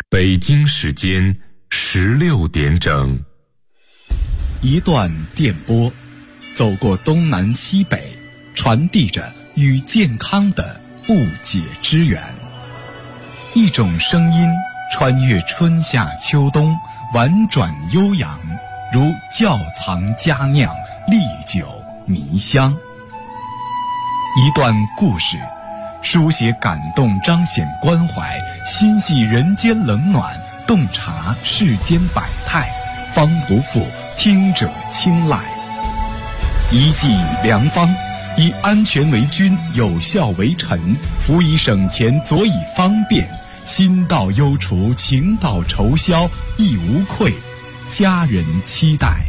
北京时间16点整。 一段电波，走过东南西北，传递着与健康的不解之缘。一种声音穿越春夏秋冬，婉转悠扬，如窖藏佳酿，历久弥香。一段故事，书写感动，彰显关怀，心系人间冷暖，洞察世间百态，方不负听者青睐。一剂良方，以安全为君，有效为臣，辅以省钱，佐以方便，心到忧除，情到愁消，亦无愧，家人期待。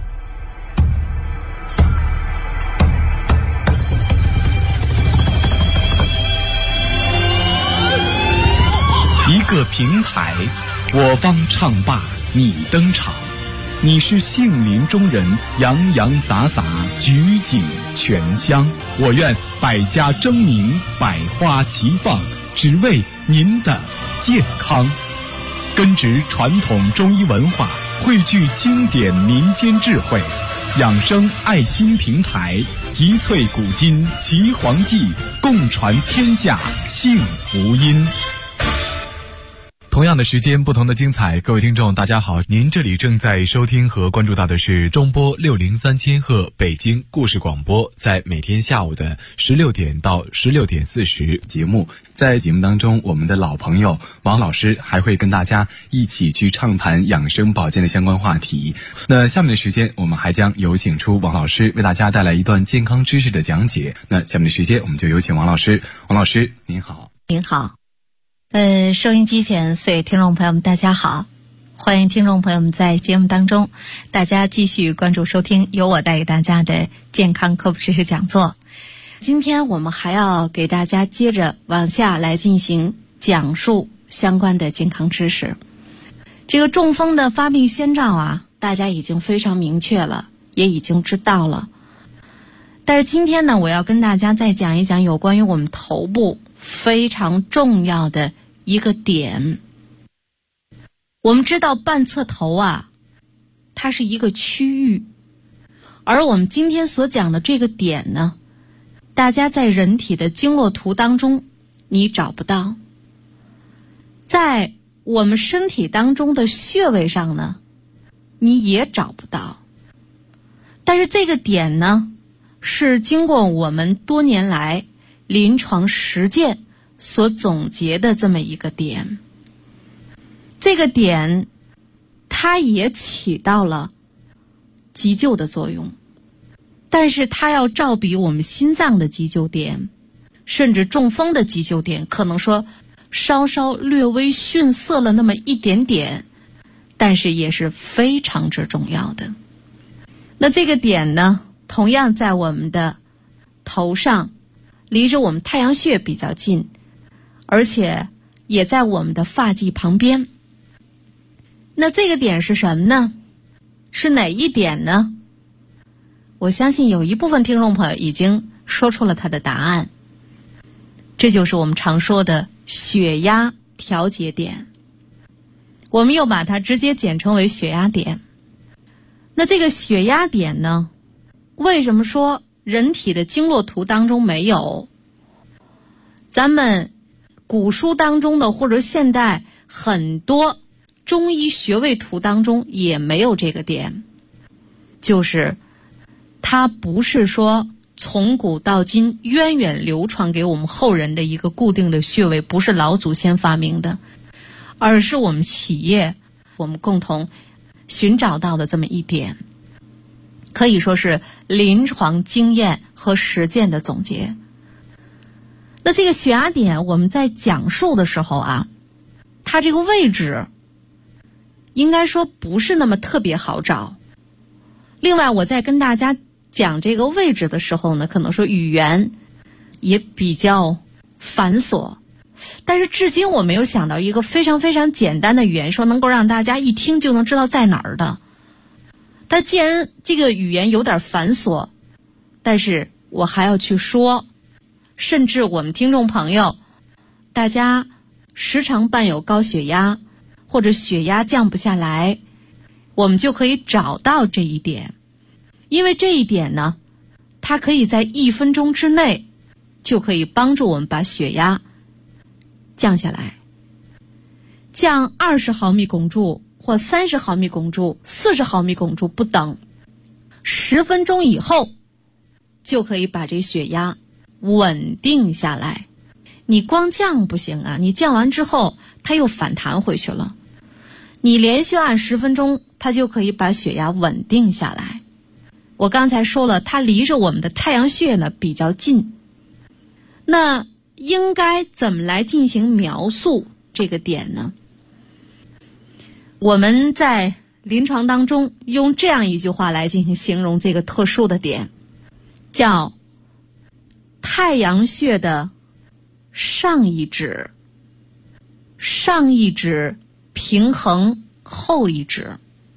一个平台，我方唱罢你登场。你是杏林中人，洋洋洒洒，举景全香。我愿百家争鸣，百花齐放，只为您的健康。根植传统中医文化，汇聚经典民间智慧，养生爱心平台，集萃古今岐黄记，共传天下幸福音。同样的时间，不同的精彩。各位听众大家好，您这里正在收听和关注到的是中波603千赫北京故事广播，在每天下午的16点到16点40节目。在节目当中，我们的老朋友王老师还会跟大家一起去畅谈养生保健的相关话题。那下面的时间，我们还将有请出王老师为大家带来一段健康知识的讲解。那下面的时间，我们就有请王老师。王老师您好。 您好。收音机前所有听众朋友们大家好，欢迎听众朋友们在节目当中大家继续关注收听由我带给大家的健康科普知识讲座。今天我们还要给大家接着往下来进行讲述相关的健康知识。这个中风的发病先兆啊，大家已经非常明确了，也已经知道了。但是今天呢，我要跟大家再讲一讲有关于我们头部非常重要的一个点。我们知道半侧头啊，它是一个区域，而我们今天所讲的这个点呢，大家在人体的经络图当中你找不到，在我们身体当中的穴位上呢，你也找不到。但是这个点呢，是经过我们多年来临床实践所总结的这么一个点。这个点它也起到了急救的作用，但是它要照比我们心脏的急救点，甚至中风的急救点，可能说稍稍略微逊色了那么一点点，但是也是非常之重要的。那这个点呢，同样在我们的头上，离着我们太阳穴比较近，而且也在我们的发际旁边。那这个点是什么呢？是哪一点呢？我相信有一部分听众朋友已经说出了他的答案，这就是我们常说的血压调节点，我们又把它直接简称为血压点。那这个血压点呢，为什么说人体的经络图当中没有？咱们古书当中的或者现代很多中医穴位图当中也没有这个点，就是它不是说从古到今源远流传给我们后人的一个固定的穴位，不是老祖先发明的，而是我们企业我们共同寻找到的这么一点，可以说是临床经验和实践的总结。那这个血压点我们在讲述的时候啊，它这个位置应该说不是那么特别好找。另外我在跟大家讲这个位置的时候呢，可能说语言也比较繁琐，但是至今我没有想到一个非常非常简单的语言，说能够让大家一听就能知道在哪儿的。但既然这个语言有点繁琐，但是我还要去说，甚至我们听众朋友大家时常伴有高血压， 或者血压降不下来，我们就可以找到这一点。因为这一点呢，它可以在1分钟之内就可以帮助我们把血压降下来。降20毫米汞柱或30毫米汞柱、40毫米汞柱不等，10分钟以后就可以把这血压稳定下来。你光降不行啊，你降完之后它又反弹回去了。你连续按10分钟，它就可以把血压稳定下来。我刚才说了，它离着我们的太阳穴呢比较近。那应该怎么来进行描述这个点呢？我们在临床当中用这样一句话来进行形容这个特殊的点，叫太阳穴的上一指平衡后一指。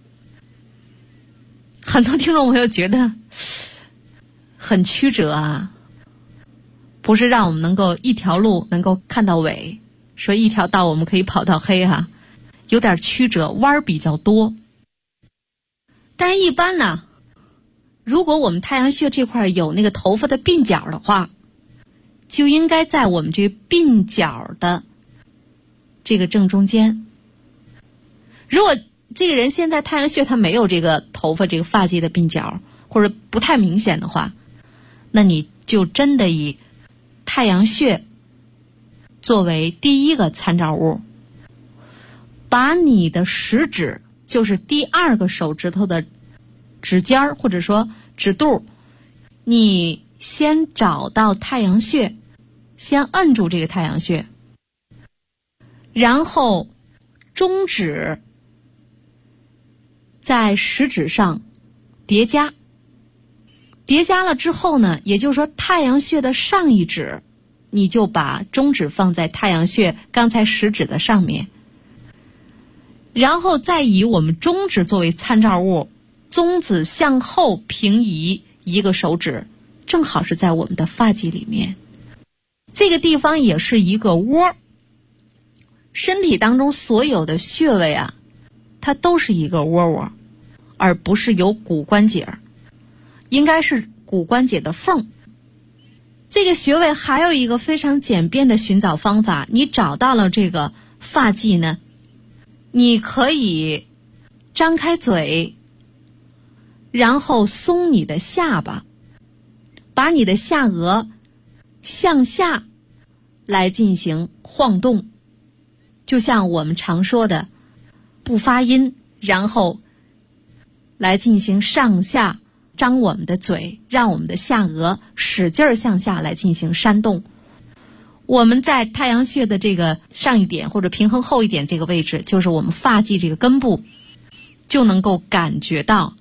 很多听众朋友觉得很曲折啊，不是让我们能够一条路能够看到尾，说一条道我们可以跑到黑啊，有点曲折，弯儿比较多。但是一般呢，如果我们太阳穴这块有那个头发的鬓角的话，就应该在我们这个鬓角的这个正中间。如果这个人现在太阳穴他没有这个头发这个发际的鬓角，或者不太明显的话，那你就真的以太阳穴作为第一个参照物，把你的食指，就是第2个手指头的指尖儿或者说指肚，你先找到太阳穴，先摁住这个太阳穴，然后中指在食指上叠加，叠加了之后呢，也就是说太阳穴的上一指，你就把中指放在太阳穴刚才食指的上面，然后再以我们中指作为参照物，中指向后平移1个手指，正好是在我们的发际里面。这个地方也是一个窝，身体当中所有的穴位啊，它都是一个窝窝，而不是有骨关节，应该是骨关节的缝。这个穴位还有一个非常简便的寻找方法，你找到了这个发际呢，你可以张开嘴，然后松你的下巴，把你的下颚向下来进行晃动，就像我们常说的不发音，然后来进行上下张我们的嘴，让我们的下颚使劲向下来进行扇动。我们在太阳穴的这个上一点或者平衡后一点这个位置，就是我们发际这个根部，就能够感觉到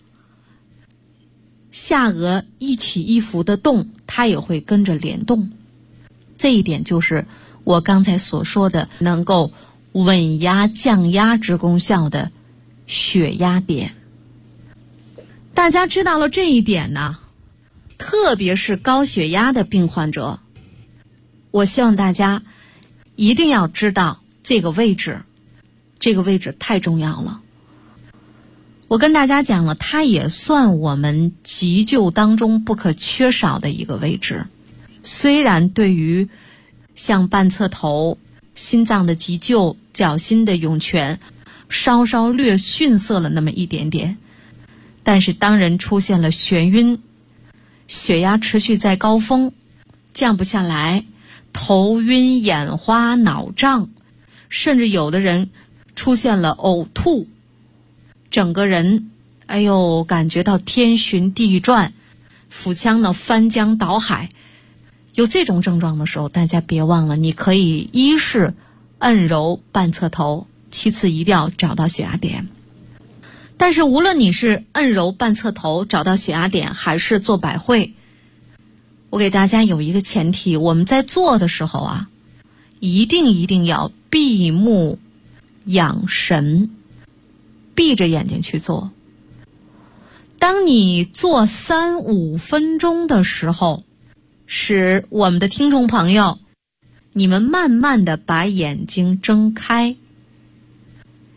下颚一起一伏的动，它也会跟着联动。这一点就是我刚才所说的能够稳压降压之功效的血压点。大家知道了这一点呢，特别是高血压的病患者，我希望大家一定要知道这个位置，这个位置太重要了。我跟大家讲了，它也算我们急救当中不可缺少的一个位置。虽然对于像半侧头、心脏的急救、脚心的涌泉稍稍略逊色了那么一点点，但是当人出现了眩晕，血压持续在高峰，降不下来，头晕眼花脑胀，甚至有的人出现了呕吐，整个人感觉到天旋地转，腹腔呢翻江倒海，有这种症状的时候，大家别忘了，你可以一是按揉半侧头，其次一定要找到血压点。但是无论你是按揉半侧头找到血压点，还是做百会，我给大家有一个前提，我们在做的时候啊，一定要闭目养神，闭着眼睛去做。当你做3-5分钟的时候，使我们的听众朋友，你们慢慢的把眼睛睁开，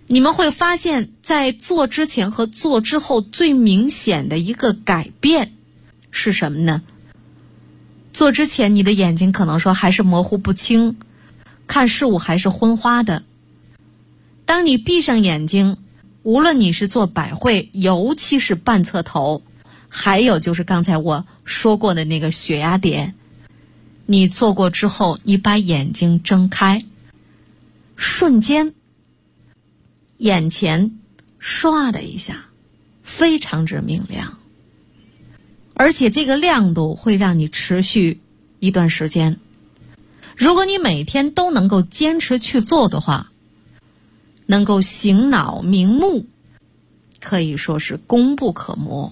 你们会发现在做之前和做之后最明显的一个改变是什么呢？做之前你的眼睛可能说还是模糊不清，看事物还是昏花的。当你闭上眼睛，无论你是做百会，尤其是半侧头，还有就是刚才我说过的那个血压点，你做过之后，你把眼睛睁开，瞬间眼前唰的一下非常之明亮，而且这个亮度会让你持续一段时间。如果你每天都能够坚持去做的话，能够醒脑明目，可以说是功不可没。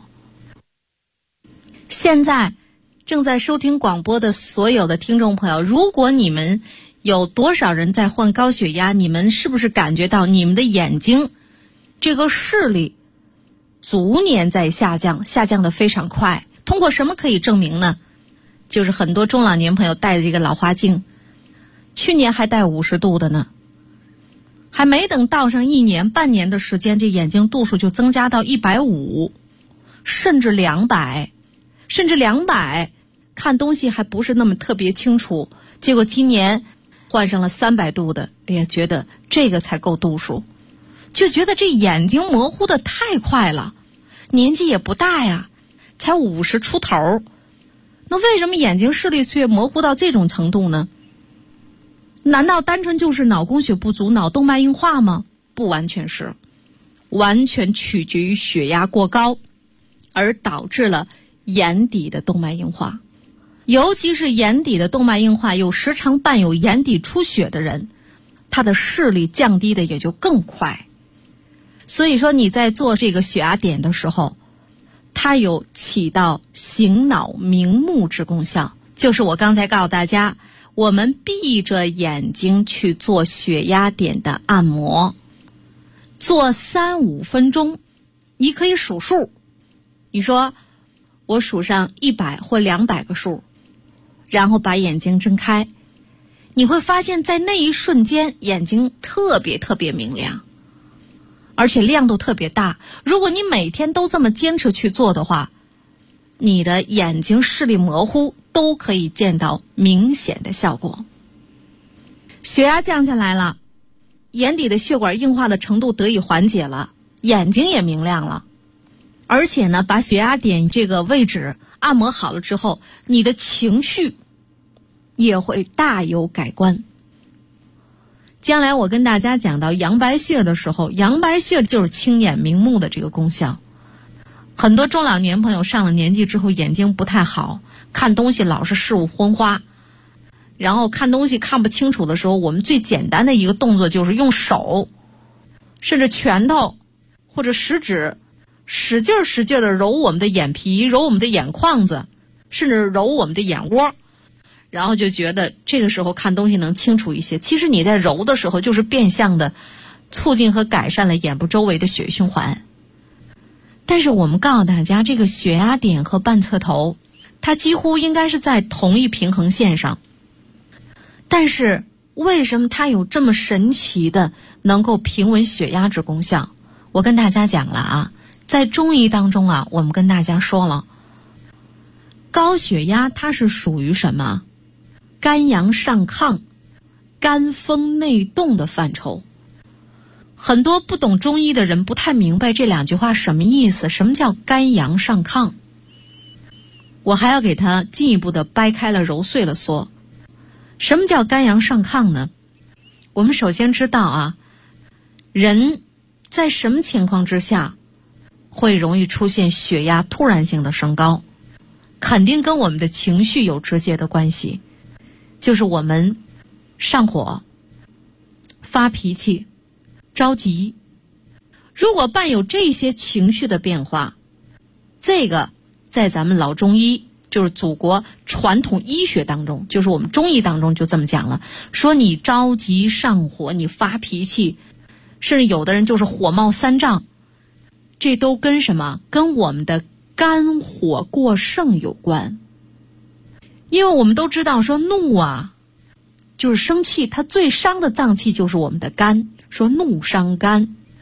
现在正在收听广播的所有的听众朋友，如果你们有多少人在患高血压，你们是不是感觉到你们的眼睛这个视力逐年在下降，下降得非常快？通过什么可以证明呢？就是很多中老年朋友戴的这个老花镜，去年还戴50度的呢，还没等到上1年半年的时间，这眼睛度数就增加到150，甚至200，甚至200，看东西还不是那么特别清楚。结果今年换上了300度的，也觉得这个才够度数，就觉得这眼睛模糊的太快了，年纪也不大呀，才50出头，那为什么眼睛视力却模糊到这种程度呢？难道单纯就是脑供血不足、脑动脉硬化吗？不完全是，完全取决于血压过高，而导致了眼底的动脉硬化。尤其是眼底的动脉硬化又时常伴有眼底出血的人，他的视力降低的也就更快。所以说你在做这个血压点的时候，它有起到醒脑明目之功效。就是我刚才告诉大家，我们闭着眼睛去做血压点的按摩，做3-5分钟，你可以数数，你说我数上100或200个数，然后把眼睛睁开，你会发现在那一瞬间眼睛特别特别明亮，而且亮度特别大。如果你每天都这么坚持去做的话，你的眼睛视力模糊都可以见到明显的效果。血压降下来了，眼底的血管硬化的程度得以缓解了，眼睛也明亮了。而且呢，把血压点这个位置按摩好了之后，你的情绪也会大有改观。将来我跟大家讲到阳白穴的时候，阳白穴就是清眼明目的这个功效。很多中老年朋友上了年纪之后眼睛不太好，看东西老是视物昏花，然后看东西看不清楚的时候，我们最简单的一个动作就是用手甚至拳头或者食指使劲的揉我们的眼皮，揉我们的眼眶子，甚至揉我们的眼窝，然后就觉得这个时候看东西能清楚一些。其实你在揉的时候就是变相的促进和改善了眼部周围的血液循环。但是我们告诉大家，这个血压点和半侧头它几乎应该是在同一平衡线上，但是为什么它有这么神奇的能够平稳血压之功效？我跟大家讲了啊，在中医当中啊，我们跟大家说了，高血压它是属于什么？肝阳上亢、肝风内动的范畴。很多不懂中医的人不太明白这两句话什么意思，什么叫肝阳上亢？我还要给它进一步的掰开了揉碎了说。什么叫肝阳上亢呢？我们首先知道啊，人在什么情况之下会容易出现血压突然性的升高？肯定跟我们的情绪有直接的关系，就是我们上火、发脾气、着急。如果伴有这些情绪的变化，这个在咱们老中医，就是祖国传统医学当中，就是我们中医当中就这么讲了，说你着急上火，你发脾气，甚至有的人就是火冒三丈，这都跟什么？跟我们的肝火过盛有关。因为我们都知道说怒啊，就是生气，它最伤的脏器就是我们的肝，说怒伤肝。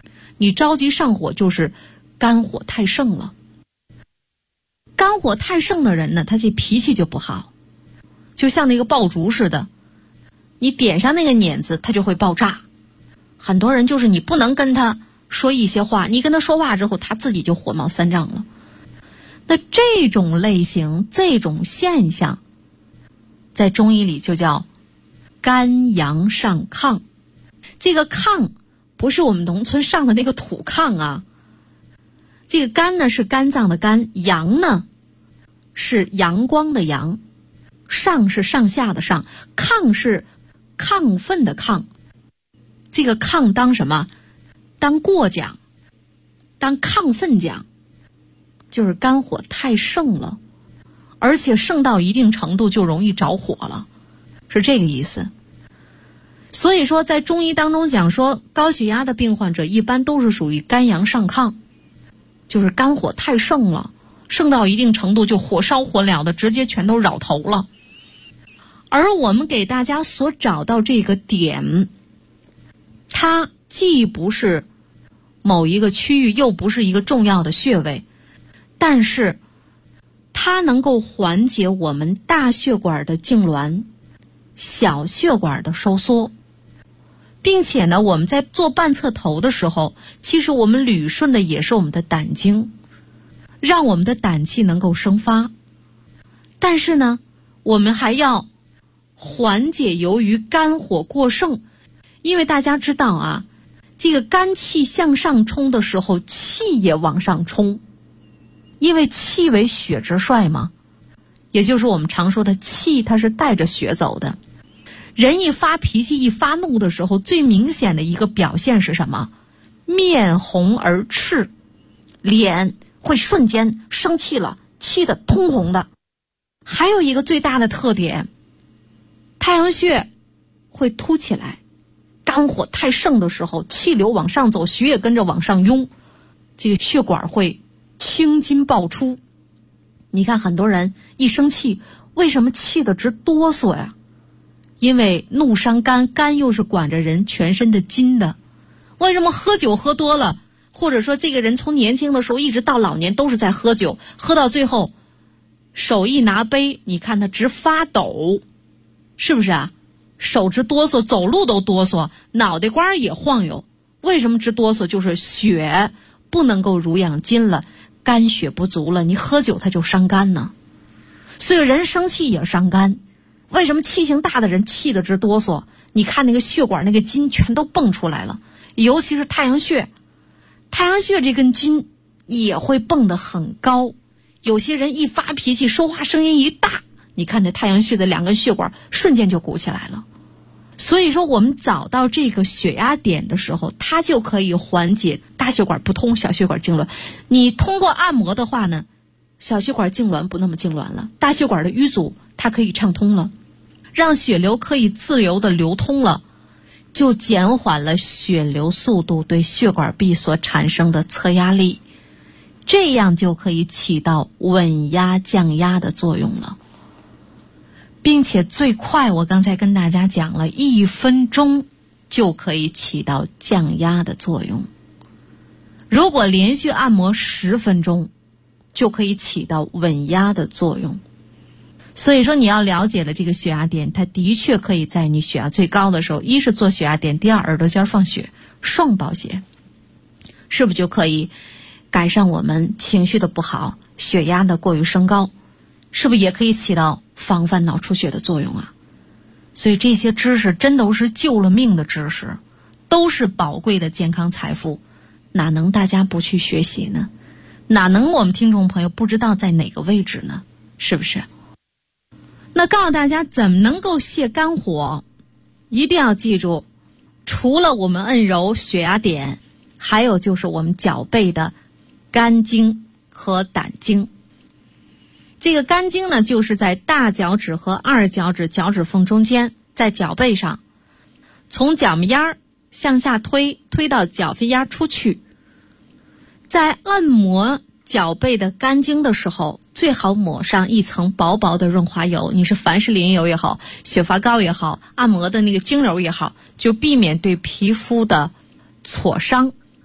你着急上火就是肝火太盛了。肝火太盛的人呢，他这脾气就不好，就像那个爆竹似的，你点上那个碾子，他就会爆炸。很多人就是你不能跟他说一些话，你跟他说话之后，他自己就火冒三丈了。那这种类型、这种现象，在中医里就叫肝阳上亢。这个亢不是我们农村上的那个土炕啊，这个肝呢是肝脏的肝，阳呢是阳光的阳，上是上下的上，亢是亢奋的亢。这个亢当什么？当过奖，当亢奋奖，就是肝火太盛了，而且盛到一定程度就容易着火了，是这个意思。所以说在中医当中讲说，高血压的病患者一般都是属于肝阳上亢，就是肝火太盛了，盛到一定程度就火烧火燎的，直接全都扰头了。而我们给大家所找到这个点，它既不是某一个区域，又不是一个重要的穴位，但是它能够缓解我们大血管的痉挛、小血管的收缩，并且呢，我们在做半侧头的时候，其实我们捋顺的也是我们的胆经，让我们的胆气能够生发。但是呢，我们还要缓解由于肝火过盛，因为大家知道啊，这个肝气向上冲的时候，气也往上冲，因为气为血之帅嘛，也就是我们常说的气，它是带着血走的。人一发脾气、一发怒的时候，最明显的一个表现是什么？面红而赤，脸会瞬间生气了，气得通红的。还有一个最大的特点，太阳穴会凸起来，肝火太盛的时候，气流往上走，血也跟着往上涌，这个血管会青筋爆出。你看很多人一生气，为什么气得直哆嗦呀？因为怒伤肝，肝又是管着人全身的筋的。为什么喝酒喝多了，或者说这个人从年轻的时候一直到老年都是在喝酒，喝到最后手一拿杯，你看他直发抖，是不是啊？手直哆嗦，走路都哆嗦，脑袋瓜也晃悠。为什么直哆嗦？就是血不能够濡养筋了，肝血不足了，你喝酒它就伤肝呢。所以人生气也伤肝。为什么气性大的人气得直哆嗦？你看那个血管那个筋全都蹦出来了，尤其是太阳穴，太阳穴这根筋也会蹦得很高。有些人一发脾气，说话声音一大，你看这太阳穴的两根血管瞬间就鼓起来了。所以说我们找到这个血压点的时候，它就可以缓解大血管不通、小血管痉挛。你通过按摩的话呢，小血管痉挛不那么痉挛了，大血管的淤阻它可以畅通了，让血流可以自由的流通了，就减缓了血流速度对血管壁所产生的侧压力，这样就可以起到稳压降压的作用了。并且最快，我刚才跟大家讲了，1分钟就可以起到降压的作用。如果连续按摩10分钟，就可以起到稳压的作用。所以说你要了解了这个血压点，它的确可以在你血压最高的时候，一是做血压点，第二耳朵尖放血，双保险，是不是就可以改善我们情绪的不好，血压的过于升高，是不是也可以起到防范脑出血的作用啊？所以这些知识真都是救了命的知识，都是宝贵的健康财富，哪能大家不去学习呢？哪能我们听众朋友不知道在哪个位置呢？是不是？那告诉大家怎么能够泻肝火，一定要记住，除了我们按揉血压点，还有就是我们脚背的肝经和胆经。这个肝经呢，就是在大脚趾和二脚趾脚趾缝中间，在脚背上，从脚面丫向下推到脚背丫出去。在按摩脚背的肝经的时候，最好抹上一层薄薄的润滑油，你是凡士林油也好，雪发膏也好，按摩的那个精油也好，就避免对皮肤的挫伤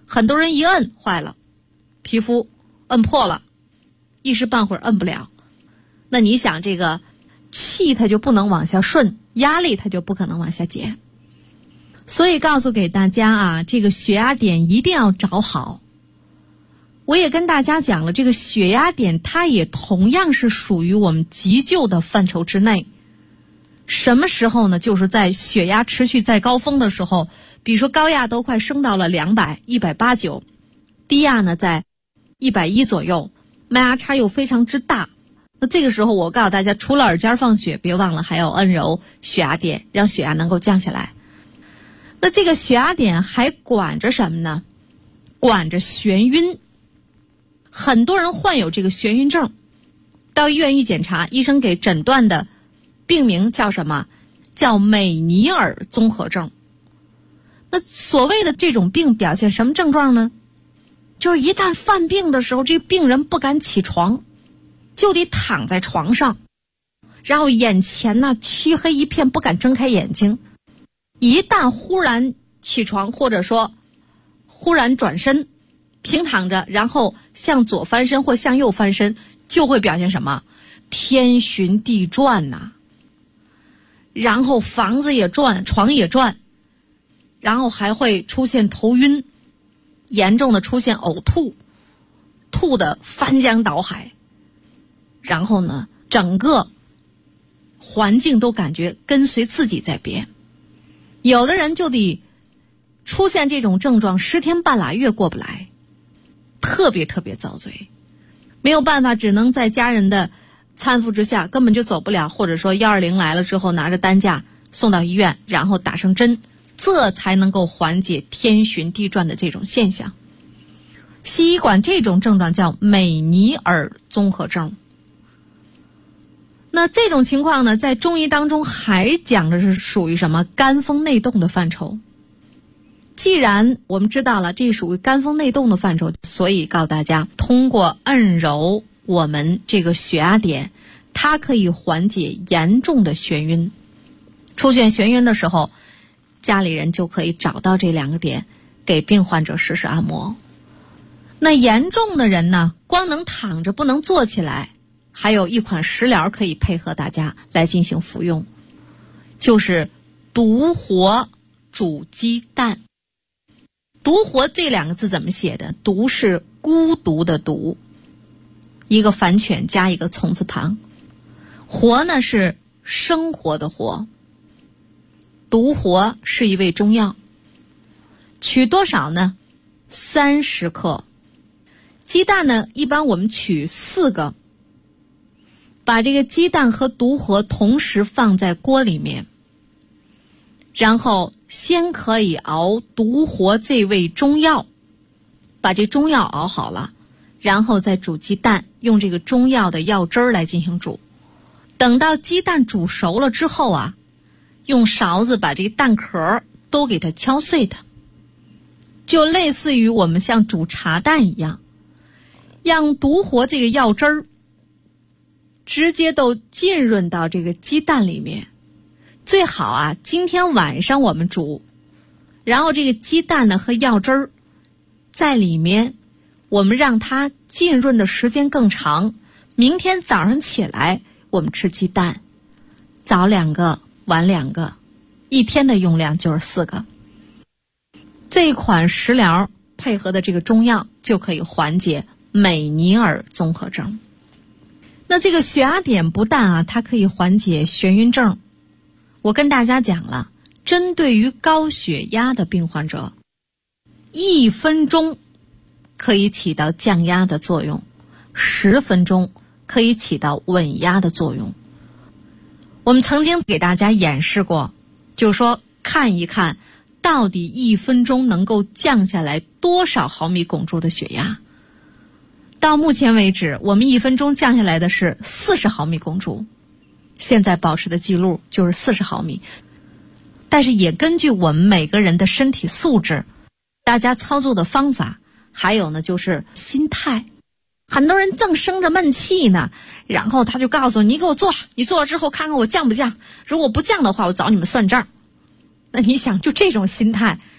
很多人一摁坏了，皮肤摁破了，一时半会儿摁不了。那你想，这个气它就不能往下顺，压力它就不可能往下减。所以告诉给大家啊，这个血压点一定要找好。我也跟大家讲了，这个血压点它也同样是属于我们急救的范畴之内。什么时候呢？就是在血压持续在高峰的时候，比如说高压都快升到了200、189，低压呢在110左右，脉压差又非常之大。那这个时候我告诉大家，除了耳尖放血，别忘了还要按揉血压点，让血压能够降下来。那这个血压点还管着什么呢？管着眩晕。很多人患有这个眩晕症，到医院一检查，医生给诊断的病名叫什么？叫美尼尔综合症。那所谓的这种病表现什么症状呢？就是一旦犯病的时候，这个病人不敢起床，就得躺在床上，然后眼前呢漆黑一片，不敢睁开眼睛。一旦忽然起床，或者说忽然转身平躺着，然后向左翻身或向右翻身，就会表现什么？天旋地转呐，然后房子也转，床也转，然后还会出现头晕，严重的出现呕吐，吐得翻江倒海，然后呢整个环境都感觉跟随自己在变。有的人就得出现这种症状10天半拉月过不来，特别特别遭罪，没有办法，只能在家人的搀扶之下，根本就走不了，或者说120来了之后拿着担架送到医院，然后打上针，这才能够缓解天旋地转的这种现象。西医管这种症状叫美尼尔综合症。那这种情况呢，在中医当中还讲的是属于什么？肝风内动的范畴。既然我们知道了这属于肝风内动的范畴，所以告诉大家，通过按揉我们这个血压点，它可以缓解严重的眩晕。出现眩晕的时候，家里人就可以找到这2个点，给病患者实施按摩。那严重的人呢，光能躺着不能坐起来，还有一款食疗可以配合大家来进行服用，就是独活煮鸡蛋。独活这2个字怎么写的？独是孤独的独，一个反犬加一个从字旁，活呢是生活的活。独活是一味中药，取多少呢？30克。鸡蛋呢，一般我们取4个，把这个鸡蛋和独活同时放在锅里面，然后先可以熬独活这味中药，把这中药熬好了，然后再煮鸡蛋，用这个中药的药汁儿来进行煮。等到鸡蛋煮熟了之后啊，用勺子把这个蛋壳都给它敲碎它，就类似于我们像煮茶蛋一样，让独活这个药汁儿直接都浸润到这个鸡蛋里面。最好啊，今天晚上我们煮，然后这个鸡蛋呢和药汁儿在里面，我们让它浸润的时间更长。明天早上起来我们吃鸡蛋，早2个晚2个，一天的用量就是4个。这款食疗配合的这个中药就可以缓解美尼尔综合症。那这个血压点不但啊，它可以缓解眩晕症，我跟大家讲了，针对于高血压的病患者，1分钟可以起到降压的作用，10分钟可以起到稳压的作用。我们曾经给大家演示过，就是说看一看到底1分钟能够降下来多少毫米汞柱的血压。到目前为止，我们1分钟降下来的是40毫米汞柱，现在保持的记录就是40毫米。但是也根据我们每个人的身体素质，大家操作的方法，还有呢就是心态。很多人正生着闷气呢，然后他就告诉你给我做，你做了之后看看我降不降，如果不降的话我找你们算账。那你想，就这种心态，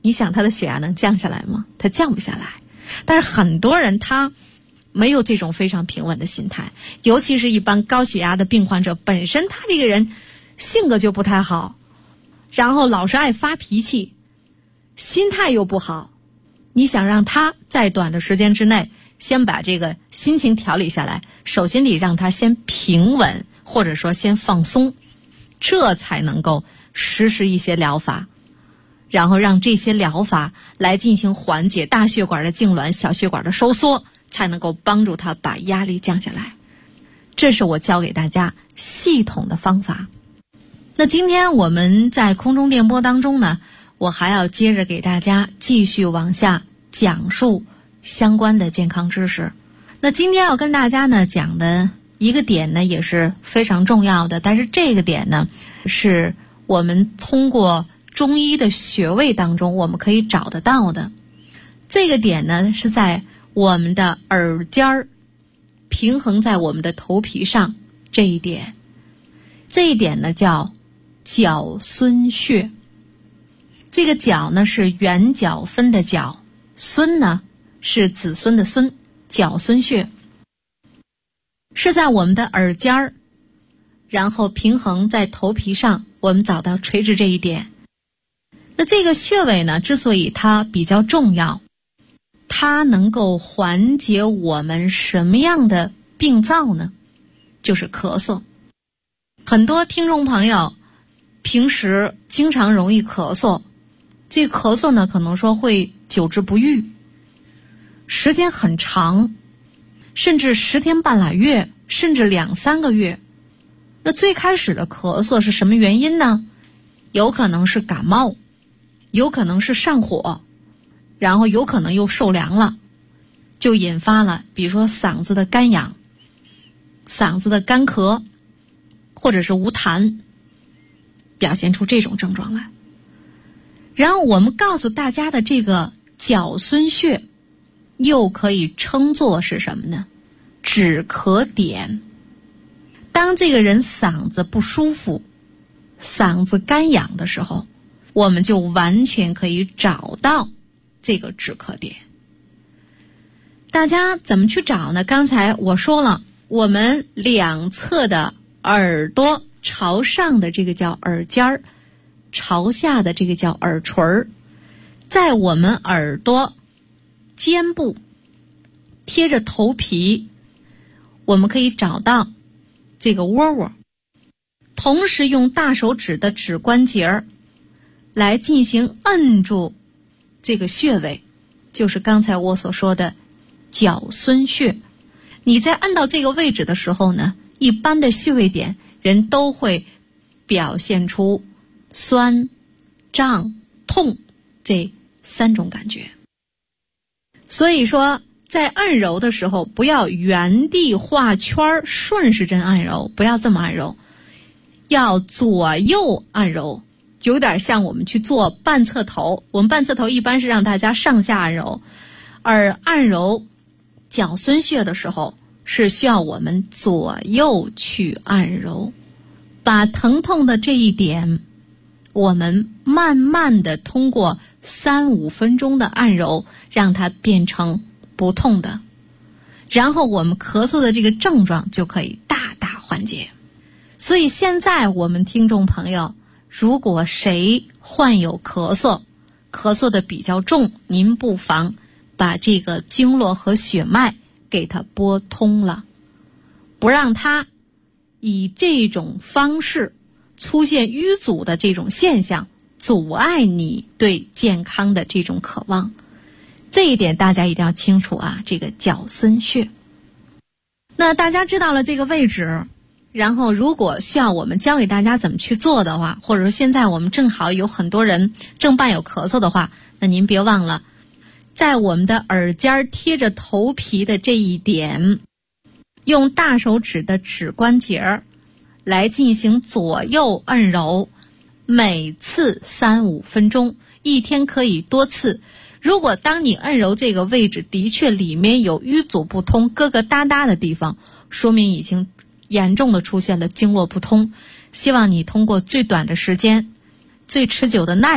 你想他的血压能降下来吗？他降不下来。但是很多人他没有这种非常平稳的心态，尤其是一般高血压的病患者，本身他这个人性格就不太好，然后老是爱发脾气，心态又不好，你想让他在短的时间之内先把这个心情调理下来，首先得让他先平稳，或者说先放松，这才能够实施一些疗法，然后让这些疗法来进行缓解大血管的痉挛、小血管的收缩，才能够帮助他把压力降下来。这是我教给大家系统的方法。那今天我们在空中电波当中呢，我还要接着给大家继续往下讲述相关的健康知识。那今天要跟大家呢讲的一个点呢也是非常重要的，但是这个点呢是我们通过中医的穴位当中我们可以找得到的。这个点呢是在我们的耳尖儿平衡在我们的头皮上这一点，这一点呢叫角孙穴。这个角呢是圆角分的角，孙呢是子孙的孙，角孙穴是在我们的耳尖儿，然后平衡在头皮上，我们找到垂直这一点。那这个穴位呢之所以它比较重要，它能够缓解我们什么样的病灶呢？就是咳嗽。很多听众朋友平时经常容易咳嗽，这咳嗽呢可能说会久治不愈，时间很长，甚至10天半拉月，甚至2、3个月。那最开始的咳嗽是什么原因呢？有可能是感冒，有可能是上火，然后有可能又受凉了，就引发了比如说嗓子的干痒、嗓子的干咳，或者是无痰，表现出这种症状来。然后我们告诉大家的这个角孙穴又可以称作是什么呢？止咳点。当这个人嗓子不舒服、嗓子干痒的时候，我们就完全可以找到这个止咳点。大家怎么去找呢？刚才我说了，我们两侧的耳朵朝上的这个叫耳尖儿，朝下的这个叫耳垂儿，在我们耳朵肩部贴着头皮，我们可以找到这个窝窝，同时用大手指的指关节来进行摁住这个穴位，就是刚才我所说的角孙穴。你在按到这个位置的时候呢，一般的穴位点人都会表现出酸、胀、痛这3种感觉。所以说在按揉的时候，不要原地画圈顺时针按揉，不要这么按揉，要左右按揉，有点像我们去做半侧头。我们半侧头一般是让大家上下按揉，而按揉角孙穴的时候是需要我们左右去按揉，把疼痛的这一点我们慢慢的通过3、5分钟的按揉让它变成不痛的，然后我们咳嗽的这个症状就可以大大缓解。所以现在我们听众朋友，如果谁患有咳嗽，咳嗽的比较重，您不妨把这个经络和血脉给它拨通了，不让它以这种方式出现淤阻的这种现象，阻碍你对健康的这种渴望。这一点大家一定要清楚啊，这个角孙穴。那大家知道了这个位置，然后如果需要我们教给大家怎么去做的话，或者说现在我们正好有很多人正伴有咳嗽的话，那您别忘了在我们的耳尖贴着头皮的这一点，用大手指的指关节来进行左右按揉，每次3、5分钟，一天可以多次。如果当你按揉这个位置的确里面有淤阻不通、疙疙瘩瘩的地方，说明已经严重的出现了经络不通。希望你通过最短的时间、最持久的耐力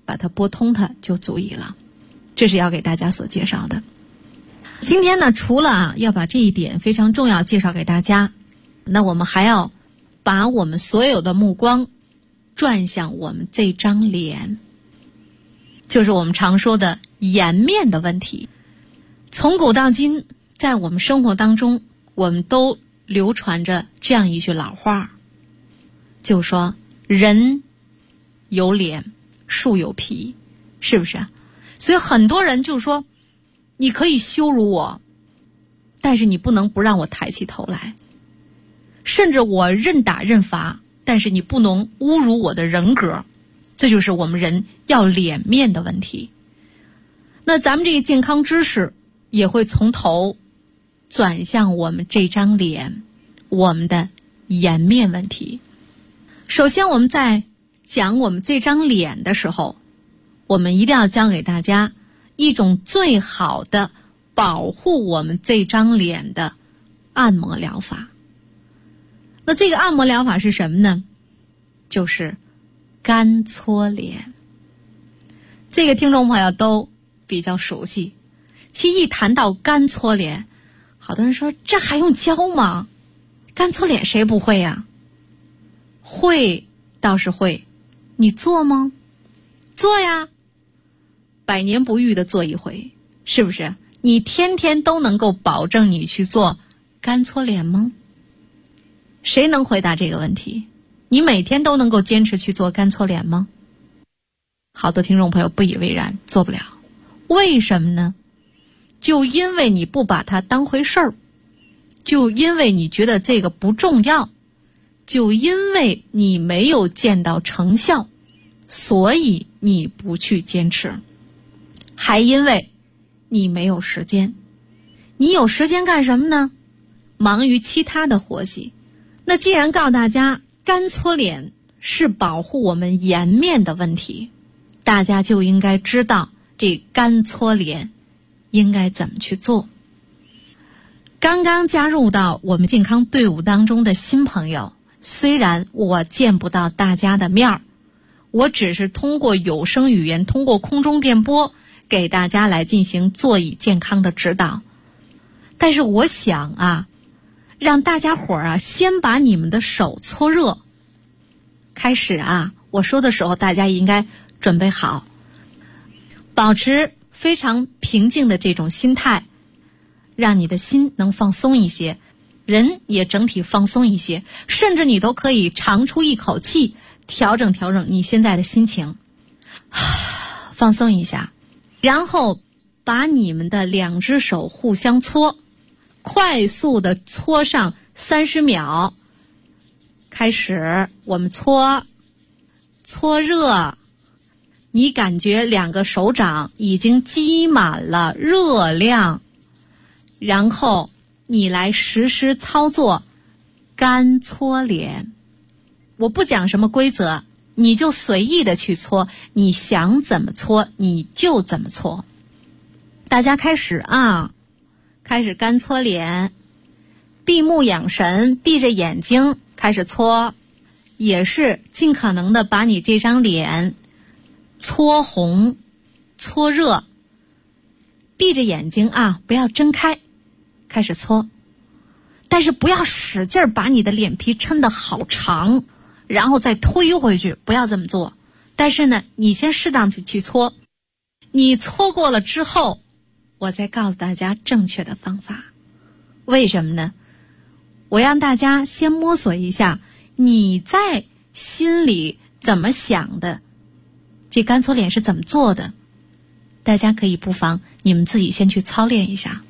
把它拨通它就足以了。这是要给大家所介绍的。今天呢，除了要把这一点非常重要介绍给大家，那我们还要把我们所有的目光转向我们这张脸，就是我们常说的颜面的问题。从古到今，在我们生活当中，我们都流传着这样一句老话，就说人有脸，树有皮，是不是？所以很多人就说，你可以羞辱我，但是你不能不让我抬起头来，甚至我认打认罚，但是你不能侮辱我的人格。这就是我们人要脸面的问题。那咱们这个健康知识也会从头转向我们这张脸，我们的颜面问题。首先我们在讲我们这张脸的时候，我们一定要教给大家一种最好的保护我们这张脸的按摩疗法。那这个按摩疗法是什么呢？就是干搓脸。这个听众朋友都比较熟悉。其实一谈到干搓脸，好多人说这还用教吗？干搓脸谁不会呀？会倒是会，你做吗？做呀，百年不遇的做一回，是不是？你天天都能够保证你去做干搓脸吗？谁能回答这个问题？你每天都能够坚持去做干搓脸吗？好多听众朋友不以为然，做不了。为什么呢？就因为你不把它当回事儿，就因为你觉得这个不重要，就因为你没有见到成效，所以你不去坚持，还因为你没有时间。你有时间干什么呢？忙于其他的活计。那既然告诉大家干搓脸是保护我们颜面的问题，大家就应该知道这干搓脸应该怎么去做。刚刚加入到我们健康队伍当中的新朋友，虽然我见不到大家的面儿，我只是通过有声语言，通过空中电波给大家来进行座椅健康的指导，但是我想让大家伙儿先把你们的手搓热。开始我说的时候大家应该准备好，保持非常平静的这种心态，让你的心能放松一些，人也整体放松一些，甚至你都可以长出一口气，调整调整你现在的心情，放松一下，然后把你们的两只手互相搓，快速的搓上30秒。开始，我们搓热，你感觉两个手掌已经积满了热量，然后你来实施操作干搓脸。我不讲什么规则，你就随意的去搓，你想怎么搓你就怎么搓。大家开始干搓脸，闭目养神，闭着眼睛开始搓，也是尽可能的把你这张脸搓红搓热，闭着眼睛不要睁开，开始搓，但是不要使劲把你的脸皮抻得好长，然后再推回去，不要这么做。但是呢，你先适当去搓，你搓过了之后，我再告诉大家正确的方法。为什么呢？我让大家先摸索一下你在心里怎么想的，这干搓脸是怎么做的，大家可以不妨你们自己先去操练一下。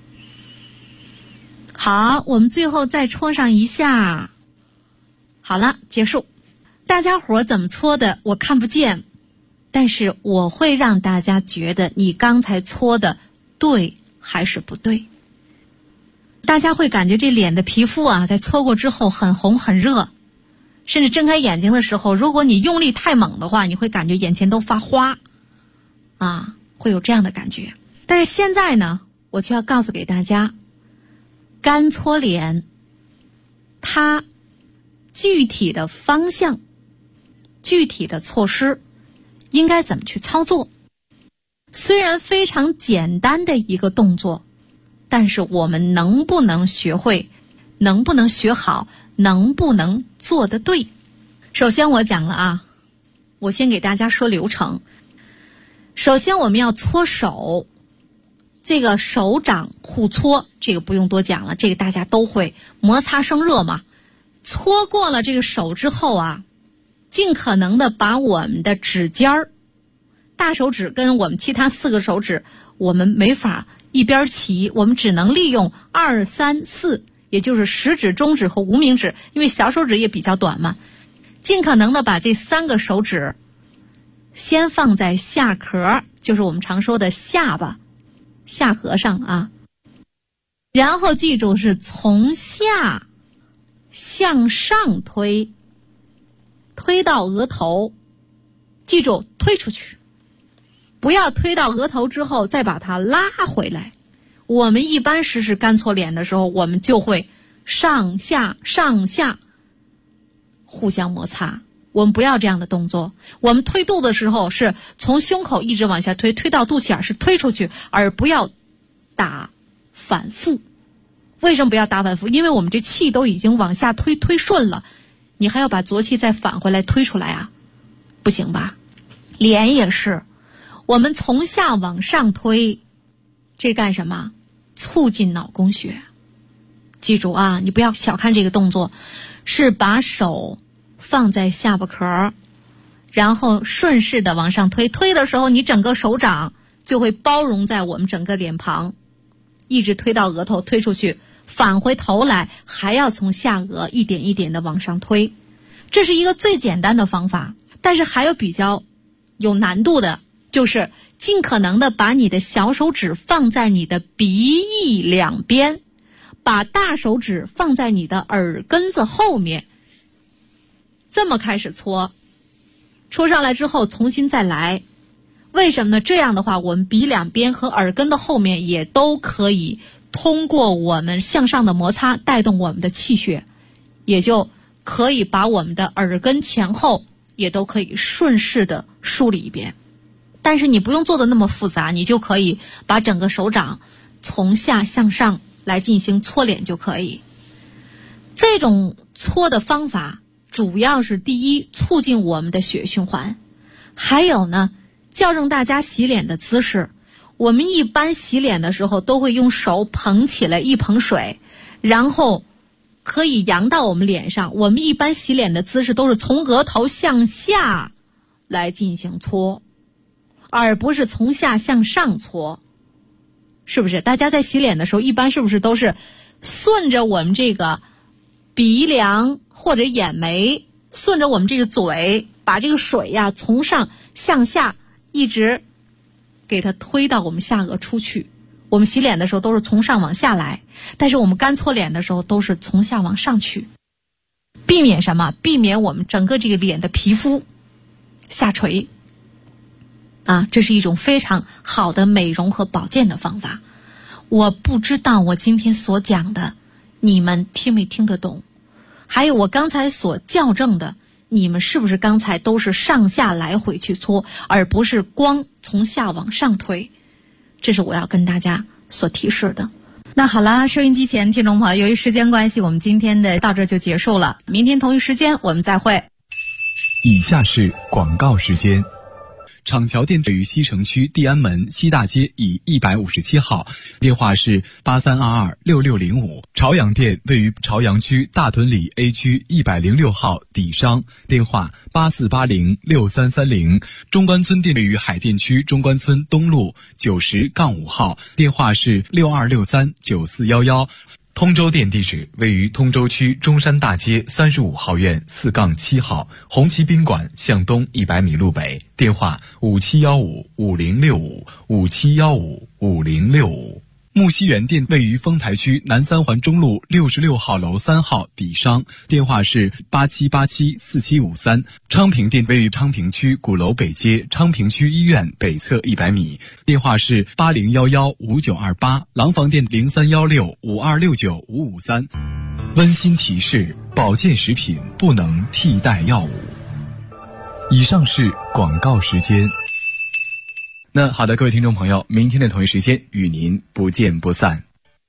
好，我们最后再搓上一下，好了，结束。大家伙怎么搓的我看不见，但是我会让大家觉得你刚才搓的对还是不对。大家会感觉这脸的皮肤在搓过之后很红很热，甚至睁开眼睛的时候，如果你用力太猛的话，你会感觉眼前都发花会有这样的感觉。但是现在呢，我就要告诉给大家，干搓脸它具体的方向、具体的措施应该怎么去操作。虽然非常简单的一个动作，但是我们能不能学会，能不能学好，能不能做得对。首先我讲了啊，我先给大家说流程。首先我们要搓手，这个手掌互搓，这个不用多讲了，这个大家都会，摩擦生热嘛。搓过了这个手之后啊，尽可能的把我们的指尖儿，大手指跟我们其他4个手指，我们没法一边齐，我们只能利用2、3、4，也就是食指、中指和无名指，因为小手指也比较短嘛，尽可能的把这3个手指先放在下壳，就是我们常说的下巴、下颌上啊，然后记住是从下向上推，推到额头，记住推出去，不要推到额头之后再把它拉回来。我们一般实施干搓脸的时候，我们就会上下上下互相摩擦，我们不要这样的动作。我们推肚子的时候是从胸口一直往下推，推到肚脐眼是推出去，而不要打反复。为什么不要打反复？因为我们这气都已经往下推，推顺了，你还要把浊气再返回来推出来啊，不行吧？脸也是，我们从下往上推，这干什么？促进脑供血。记住啊，你不要小看这个动作，是把手放在下巴壳，然后顺势的往上推，推的时候你整个手掌就会包容在我们整个脸庞，一直推到额头，推出去，返回头来还要从下颚一点一点的往上推。这是一个最简单的方法，但是还有比较有难度的，就是尽可能的把你的小手指放在你的鼻翼两边，把大手指放在你的耳根子后面，这么开始搓，搓上来之后重新再来。为什么呢？这样的话我们鼻两边和耳根的后面也都可以通过我们向上的摩擦带动我们的气血，也就可以把我们的耳根前后也都可以顺势的梳理一遍。但是你不用做的那么复杂，你就可以把整个手掌从下向上来进行搓脸就可以。这种搓的方法主要是第一，促进我们的血液循环，还有呢，校正大家洗脸的姿势。我们一般洗脸的时候都会用手捧起来一盆水，然后可以扬到我们脸上。我们一般洗脸的姿势都是从额头向下来进行搓，而不是从下向上搓，是不是？大家在洗脸的时候一般是不是都是顺着我们这个鼻梁或者眼眉，顺着我们这个嘴，把这个水呀从上向下一直给它推到我们下颚出去。我们洗脸的时候都是从上往下来，但是我们干搓脸的时候都是从下往上去。避免什么？避免我们整个这个脸的皮肤下垂啊，这是一种非常好的美容和保健的方法。我不知道我今天所讲的你们听没听得懂，还有我刚才所校正的，你们是不是刚才都是上下来回去搓，而不是光从下往上推？这是我要跟大家所提示的。那好啦，收音机前听众朋友，由于时间关系，我们今天的到这就结束了。明天同一时间我们再会。 以下是广告时间。厂桥店位于西城区地安门西大街以157号，电话是83226605。朝阳店位于朝阳区大屯里 A 区106号底商，电话84806330。中关村店位于海淀区中关村东路90-5号，电话是62639411。通州店地址位于通州区中山大街35号院4-7号，红旗宾馆向东100米路北，电话57155065，57155065。木樨园店位于丰台区南三环中路66号楼3号底商，电话是87874753。昌平店位于昌平区鼓楼北街昌平区医院北侧100米，电话是80115928。廊坊店031652695553。温馨提示：保健食品不能替代药物。 以上是广告时间。那好的，各位听众朋友，明天的同一时间与您不见不散。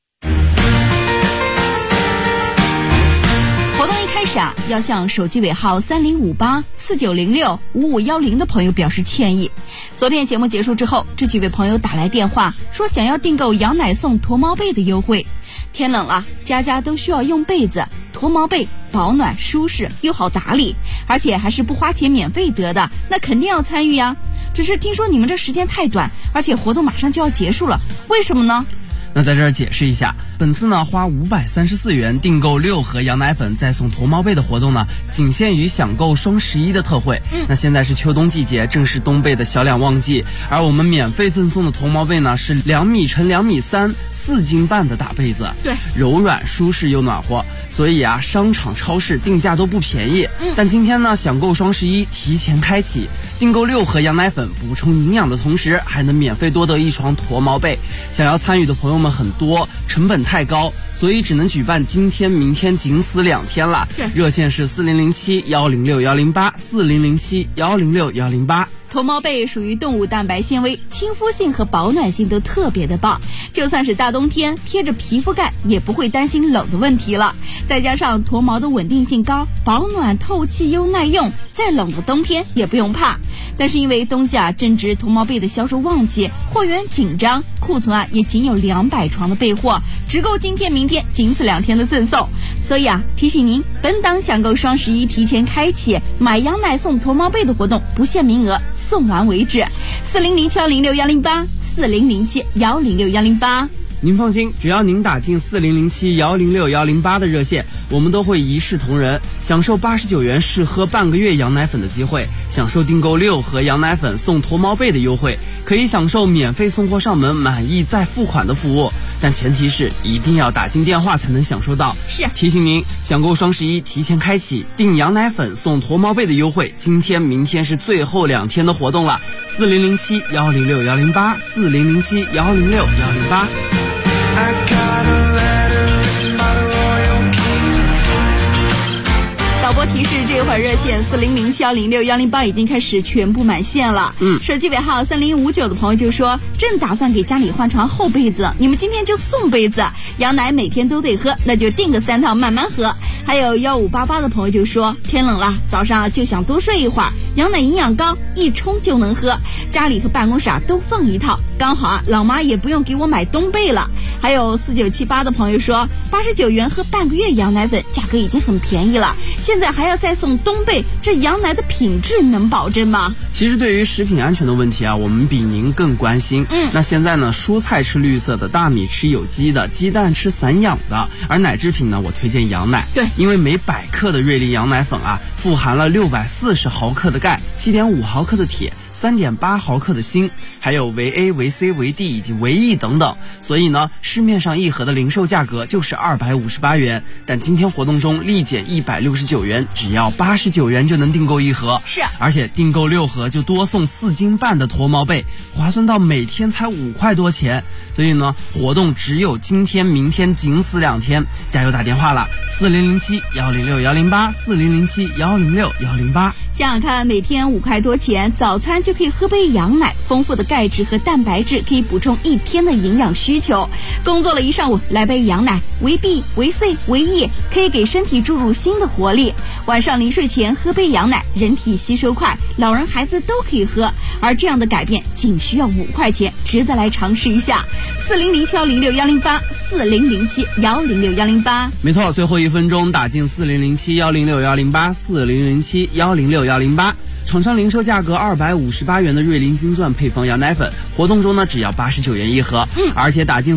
活动一开始要向手机尾号305849065510的朋友表示歉意。昨天节目结束之后，这几位朋友打来电话说想要订购羊奶送驼毛被的优惠。天冷了，家家都需要用被子，驼毛被保暖舒适又好打理，而且还是不花钱免费得的，那肯定要参与呀。只是听说你们这时间太短，而且活动马上就要结束了，为什么呢？ 那在这儿解释一下，本次呢花534元订购6盒羊奶粉再送驼毛被的活动呢，仅限于享购双11的特惠。那现在是秋冬季节，正是冬被的销量旺季，而我们免费赠送的驼毛被呢是2米乘2米3、4斤半的大被子， 对， 柔软舒适又暖和，所以商场超市定价都不便宜。但今天呢享购双11提前开启，订购6盒羊奶粉补充营养的同时，还能免费多得一床驼毛被。想要参与的朋友们很多，成本太高，所以只能举办今天明天仅此2天了。热线是4007-106-108，4007-106-108。 驼毛被属于动物蛋白纤维，亲肤性和保暖性都特别的棒，就算是大冬天贴着皮肤干也不会担心冷的问题了。再加上驼毛的稳定性高，保暖透气又耐用，再冷的冬天也不用怕。但是因为冬季正值驼毛被的销售旺季，货源紧张，库存也仅有200床的备货，只够今天明天仅此2天的赠送。所以提醒您，本档享购双11提前开启，买羊奶送驼毛被的活动不限名额，送完为止。4007-106-108，4007-106-108。 您放心，只要您打进4007-106-108的热线，我们都会一视同仁，享受89元试喝半个月羊奶粉的机会，享受订购6盒羊奶粉送驼毛被的优惠，可以享受免费送货上门、满意再付款的服务。但前提是一定要打进电话才能享受到。 是， 提醒您，享购双11提前开启，订羊奶粉送驼毛被的优惠，今天明天是最后2天的活动了。4007-106-108，4007-106-108。 导播提示，这会儿热线4007-106-108已经开始全部满线了。手机尾号3059的朋友就说，正打算给家里换床厚被子，你们今天就送被子，羊奶每天都得喝，那就订个3套慢慢喝。还有1588的朋友就说，天冷了，早上就想多睡一会儿，羊奶营养高，一冲就能喝，家里和办公室都放一套，刚好老妈也不用给我买冬被了。还有4978的朋友说，89元喝半个月羊奶粉，价格已经很便宜了，现在还要再送冬被，这羊奶的品质能保证吗？ 其实对于食品安全的问题我们比您更关心。那现在呢，蔬菜吃绿色的，大米吃有机的，鸡蛋吃散养的，而奶制品呢，我推荐羊奶。 对， 因为每100克的瑞丽羊奶粉富含了640毫克的钙，7.5毫克的铁，3.8毫克的锌，还有维 A、维 C、维 D 以及维 E 等等，所以呢，市面上1盒的零售价格就是258元，但今天活动中立减169元，只要89元就能订购1盒。 是， 而且订购6盒就多送4斤半的驼毛被，划算到每天才5块多钱。所以呢，活动只有今天明天仅此2天，加油打电话了，4007-106-108，4007-106-108。 想想看，每天5块多钱，早餐就可以喝杯羊奶，丰富的钙质和蛋白质可以补充1天的营养需求。工作了一上午，来杯羊奶，维 B、维 C、维 E 可以给身体注入新的活力。晚上临睡前喝杯羊奶，人体吸收快，老人孩子都可以喝。而这样的改变仅需要5块钱，值得来尝试一下。4007-106-108，4007-106-108。 没错，最后1分钟打进4007-106-108，4007-106-108。厂商零售价格258元的瑞麟金钻配方羊奶粉，活动中呢只要89元1盒，而且打进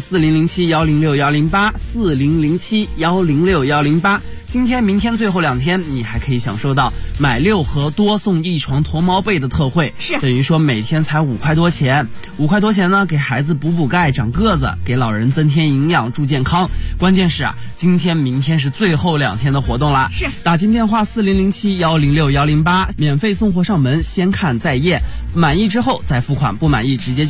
4007-106-108，4007-106-108。今天明天最后2天，你还可以享受到买6盒多送1床驼毛被的特惠， 是等于说每天才5块多钱。5块多钱呢，给孩子补钙、长个子，给老人增添营养、助健康。关键是今天明天是最后2天的活动啦， 是打进电话4007-106-108，免费送货上门，先看再验，满意之后再付款，不满意直接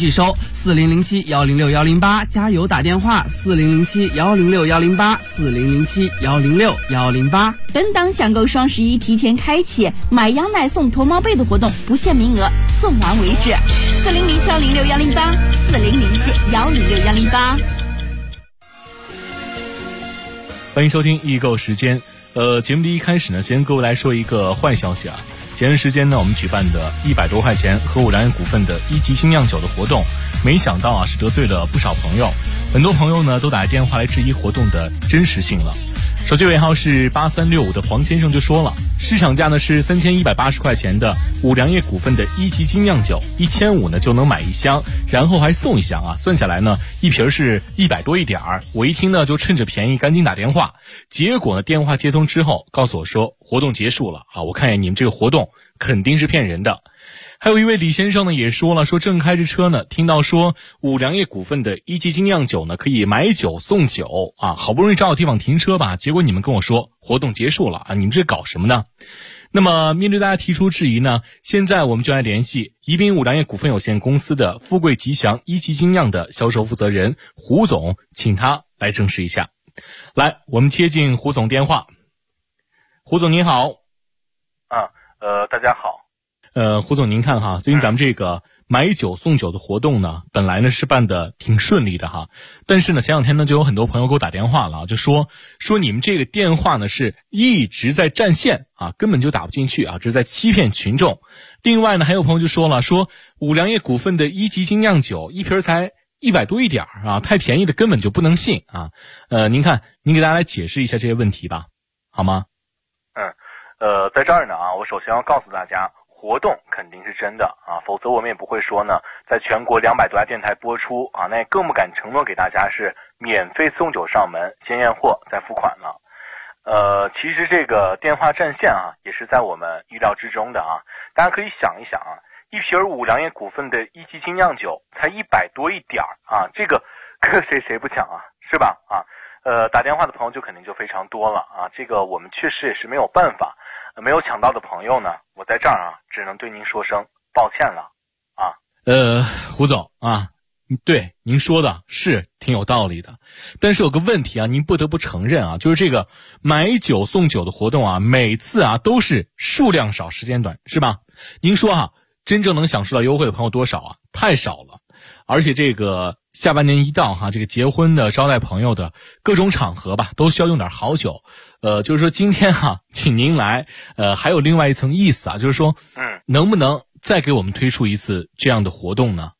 拒收。4007-106-108，加油打电话，4007-106-108，4007-106-108。 108。 本档享购双11提前开启，买羊奶送脱毛被的活动，不限名额，送完为止。400706108，4007108。 欢迎收听易购时间。节目的一开始呢，先各位来说一个坏消息啊。前段时间呢，我们举办的100多块钱和五粮液股份的1级精酿酒的活动，没想到啊是得罪了不少朋友，很多朋友呢都打电话来质疑活动的真实性了。手机尾号是8365的黄先生就说了，市场价呢是3180块钱的五粮液股份的1级精酿酒，1500呢就能买1箱，然后还送1箱啊，算下来呢一瓶是100多一点儿。我一听呢就趁着便宜赶紧打电话，结果呢电话接通之后告诉我说活动结束了啊，我看见你们这个活动肯定是骗人的。还有一位李先生呢也说了，说正开着车呢，听到说五粮液股份的1级精酿酒呢可以买酒送酒啊，好不容易找到地方停车吧，结果你们跟我说活动结束了啊，你们这搞什么呢？那么面对大家提出质疑呢，现在我们就来联系宜宾五粮液股份有限公司的富贵吉祥1级精酿的销售负责人胡总，请他来证实一下。来，我们接进胡总电话。胡总您好。 大家好。 胡总您看哈，最近咱们这个买酒送酒的活动呢，本来呢是办的挺顺利的哈，但是呢前两天呢就有很多朋友给我打电话了，就说你们这个电话呢是一直在占线啊，根本就打不进去啊，这是在欺骗群众。另外呢还有朋友就说了，说五粮液股份的1级精酿酒一瓶才100多一点啊，太便宜的根本就不能信啊。您看您给大家来解释一下这些问题吧，好吗？ 在这儿呢啊，我首先要告诉大家，活动肯定是真的啊，否则我们也不会说呢，在全国200多家电台播出啊，那也更不敢承诺给大家是免费送酒上门，先验货再付款了。其实这个电话占线啊，也是在我们预料之中的啊。大家可以想一想啊，一瓶五粮液股份的1级精酿酒才100多一点啊，这个谁不抢啊，是吧？啊，打电话的朋友就肯定就非常多了啊，这个我们确实也是没有办法。没有抢到的朋友呢，我在这儿啊，只能对您说声抱歉了啊。 胡总啊，对您说的是挺有道理的，但是有个问题啊，您不得不承认啊，就是这个买酒送酒的活动啊，每次啊都是数量少时间短，是吧？您说啊，真正能享受到优惠的朋友多少啊？太少了。而且这个下半年一到哈，这个结婚的、招待朋友的各种场合吧，都需要用点好酒。就是说今天哈，请您来，还有另外一层意思啊，就是说，能不能再给我们推出一次这样的活动呢？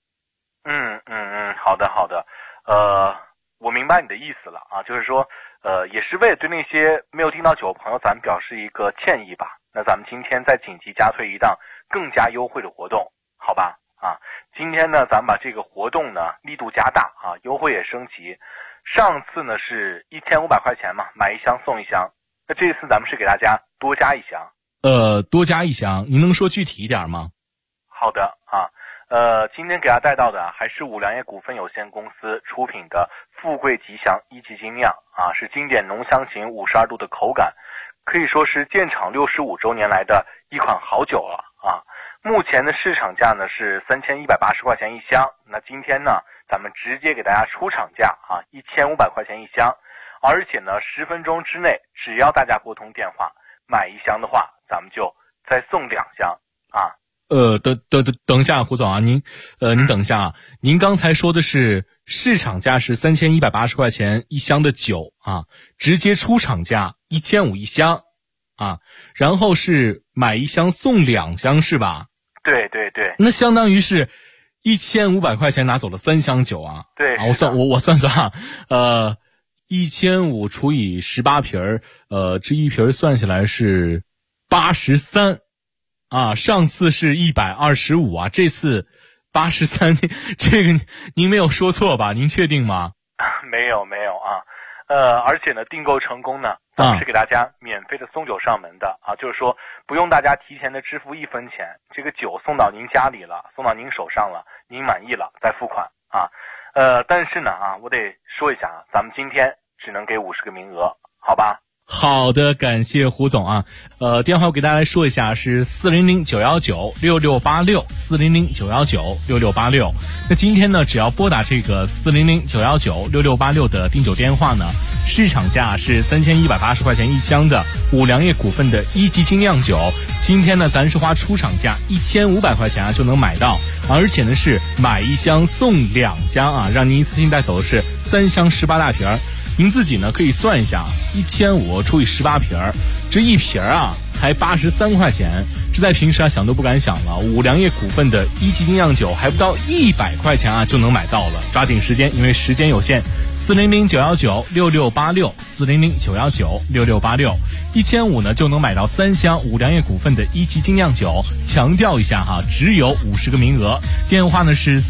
好的，我明白你的意思了啊，就是说，也是为了对那些没有订到酒的朋友，咱们表示一个歉意吧。那咱们今天再紧急加推一档更加优惠的活动，好吧？啊，今天呢，咱们把这个活动呢力度加大啊，优惠也升级。上次呢是1500块钱嘛，买1箱送1箱。那这次咱们是给大家多加1箱。 多加1箱，您能说具体一点吗？ 好的啊，今天给大家带到的还是五粮液股份有限公司出品的富贵吉祥1级精酿啊，是经典浓香型52度的口感，可以说是建厂65周年来的一款好酒了啊。目前的市场价呢是3180块钱1箱，那今天呢咱们直接给大家出厂价啊，1500块钱1箱，而且呢10分钟之内，只要大家拨通电话买1箱的话，咱们就再送2箱啊。 等一下，胡总啊，您等一下啊，您刚才说的是市场价是3180块钱1箱的酒啊，直接出厂价1500一箱啊，然后是买1箱送2箱是吧？ 对， 那相当于是1500块钱拿走了3箱酒啊。 对啊，我算啊，1500除以18瓶这一瓶算下来是83啊，上次是125啊，这次83，这个您没有说错吧？您确定吗？ 没有啊。而且呢，订购成功呢，咱们是给大家免费的送酒上门的啊，就是说不用大家提前的支付1分钱，这个酒送到您家里了，送到您手上了，您满意了再付款啊。但是呢啊，我得说一下啊，咱们今天只能给50个名额，好吧？ 好的，感谢胡总啊。电话我给大家来说一下，是400-919-6686，400-919-6686。那今天呢，只要拨打这个400-919-6686的订酒电话呢， 市场价是3180块钱一箱的五粮液股份的一级精酿酒，今天呢咱是花出厂价1500块钱就能买到，而且呢是买一箱送2箱让您一次性带走的是3箱18大瓶。您自己呢可以算一下，1500除以18瓶，这一瓶才83块钱，这在平时想都不敢想了。五粮液股份的一级精酿酒还不到100块钱就能买到了，抓紧时间，因为时间有限。400-919-6686，400-919-6686，1500呢就能买到3箱五粮液股份的一级精酿酒。强调一下只有50个名额。电话呢是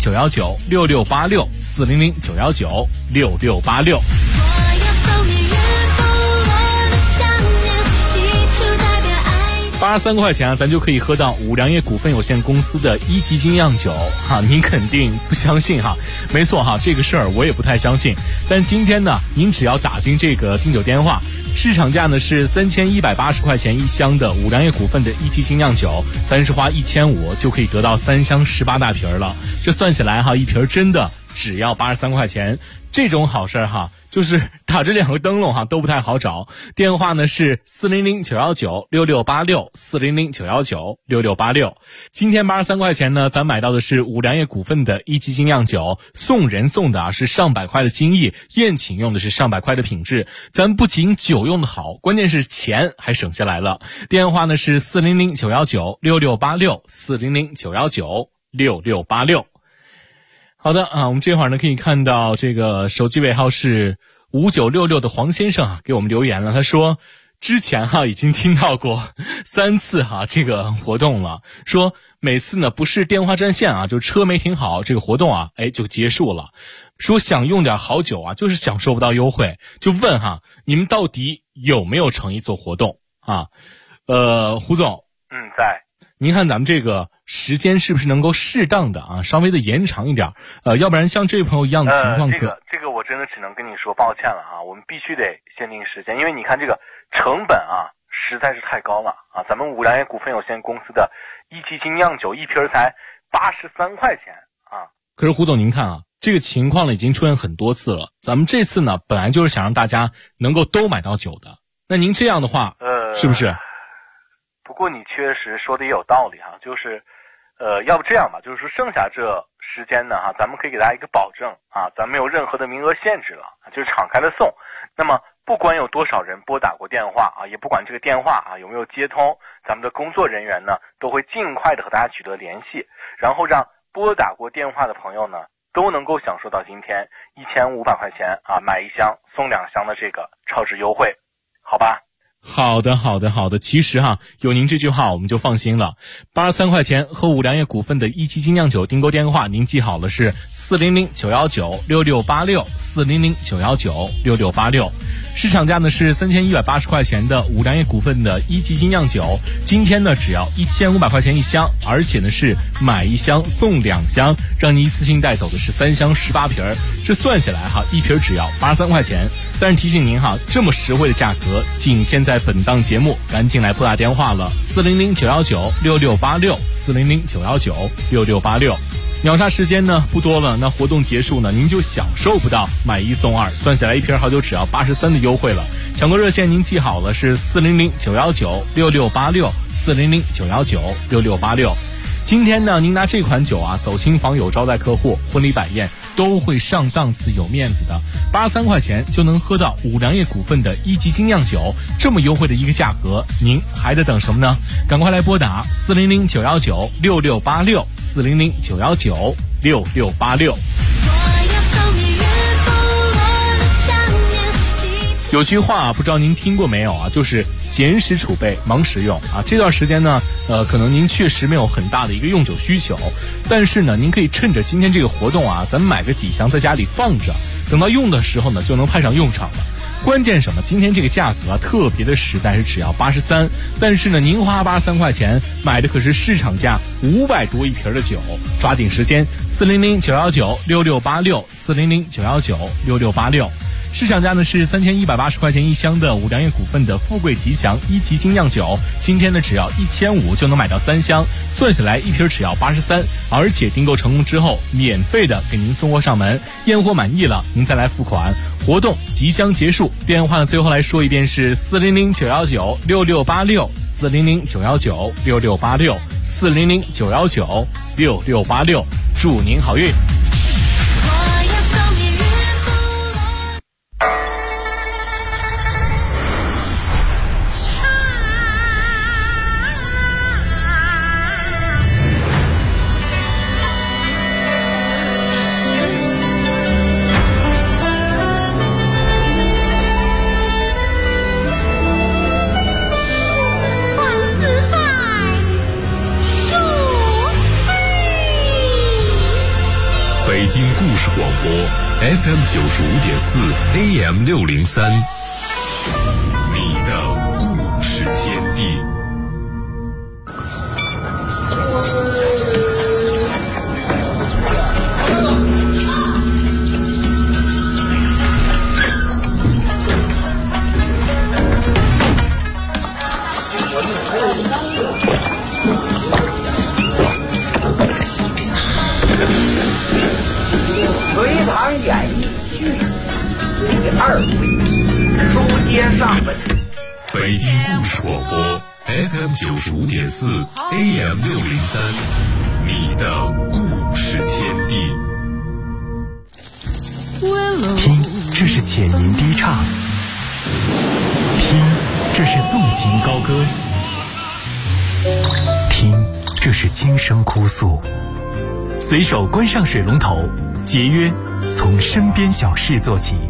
400-919-6686，400-919-6686。83块钱咱就可以喝到五粮液股份有限公司的一级精酿酒您肯定不相信没错这个事儿我也不太相信。但今天呢，您只要打进这个订酒电话，市场价呢是3180块钱一箱的五粮液股份的一级精酿酒，咱是花1500就可以得到3箱18大瓶了。这算起来一瓶真的只要83块钱，这种好事就是打着2个灯笼都不太好找。电话呢是400-919-6686，400-919-6686。今天83块钱呢，咱买到的是五粮液股份的一级精酿酒，送人送的是上百块的精益，宴请用的是上百块的品质。咱不仅酒用的好，关键是钱还省下来了。电话呢是400-919-6686，400-919-6686。好的我们这会儿呢可以看到这个手机尾号是5966的黄先生给我们留言了，他说之前已经听到过3次这个活动了，说每次呢不是电话占线就车没停好，这个活动就结束了，说想用点好酒就是享受不到优惠，就问你们到底有没有诚意做活动胡总在。 您看咱们这个时间是不是能够适当的稍微的延长一点要不然像这位朋友一样的情况这个我真的只能跟你说抱歉了我们必须得限定时间，因为你看这个成本实在是太高了咱们五粮液股份有限公司的一级精酿酒一瓶才83块钱可是胡总您看这个情况呢已经出现很多次了，咱们这次呢本来就是想让大家能够都买到酒的，那您这样的话是不是？ 不过你确实说的也有道理就是要不这样吧，就是说剩下这时间呢咱们可以给大家一个保证咱没有任何的名额限制了，就是敞开的送。那么不管有多少人拨打过电话也不管这个电话有没有接通，咱们的工作人员呢都会尽快的和大家取得联系，然后让拨打过电话的朋友呢都能够享受到今天1500块钱买1箱送2箱的这个超值优惠，好吧？ 好的，其实有您这句话我们就放心了。83块钱和五粮液股份的一级精酿酒订购电话您记好了，是400-919-6686，400-919-6686。市场价呢是3180块钱的五粮液股份的一级精酿酒，今天呢只要1500块钱一箱，而且呢是买1箱送2箱，让你一次性带走的是3箱18瓶，这算下来一瓶只要83块钱。但是提醒您这么实惠的价格仅限在本档节目，赶紧来拨打电话了，400-919-6686，400-919-6686。秒杀时间呢不多了，那活动结束呢您就享受不到买1送2，算下来一瓶好酒只要83的优惠了。抢购热线您记好了，是400-919-6686，400-919-6686。今天呢您拿这款酒走亲访友、招待客户、婚礼摆宴都会上档次有面子的。83块钱就能喝到五粮液股份的一级精酿酒，这么优惠的一个价格，您还得等什么呢？赶快来拨打400-919-6686，400-919-6686。有句话不知道您听过没有就是闲时储备，忙时用这段时间呢可能您确实没有很大的一个用酒需求，但是呢您可以趁着今天这个活动咱们买个几箱在家里放着，等到用的时候呢就能派上用场了。关键什么？今天这个价格特别的实在，是只要83，但是呢您花83块钱买的可是市场价500多一瓶的酒，抓紧时间，400-919-6686，400-919-6686。 市场价呢是3180块钱一箱的五粮液股份的富贵吉祥1级精酿酒，今天呢只要1500就能买到3箱，算下来一瓶只要83，而且订购成功之后免费的给您送货上门，验货满意了您再来付款。活动即将结束，电话呢最后来说一遍是400-919-6686，400-919-6686，400-919-6686，祝您好运。 北京故事广播 FM 95.4 AM 603，你的故事天地。 隋唐演义序第2回，书接上文。 北京故事广播 FM 95.4 AM 603，你的故事天地。 听，这是浅吟低唱；听，这是纵情高歌；听，这是轻声哭诉。随手关上水龙头，节约从身边小事做起。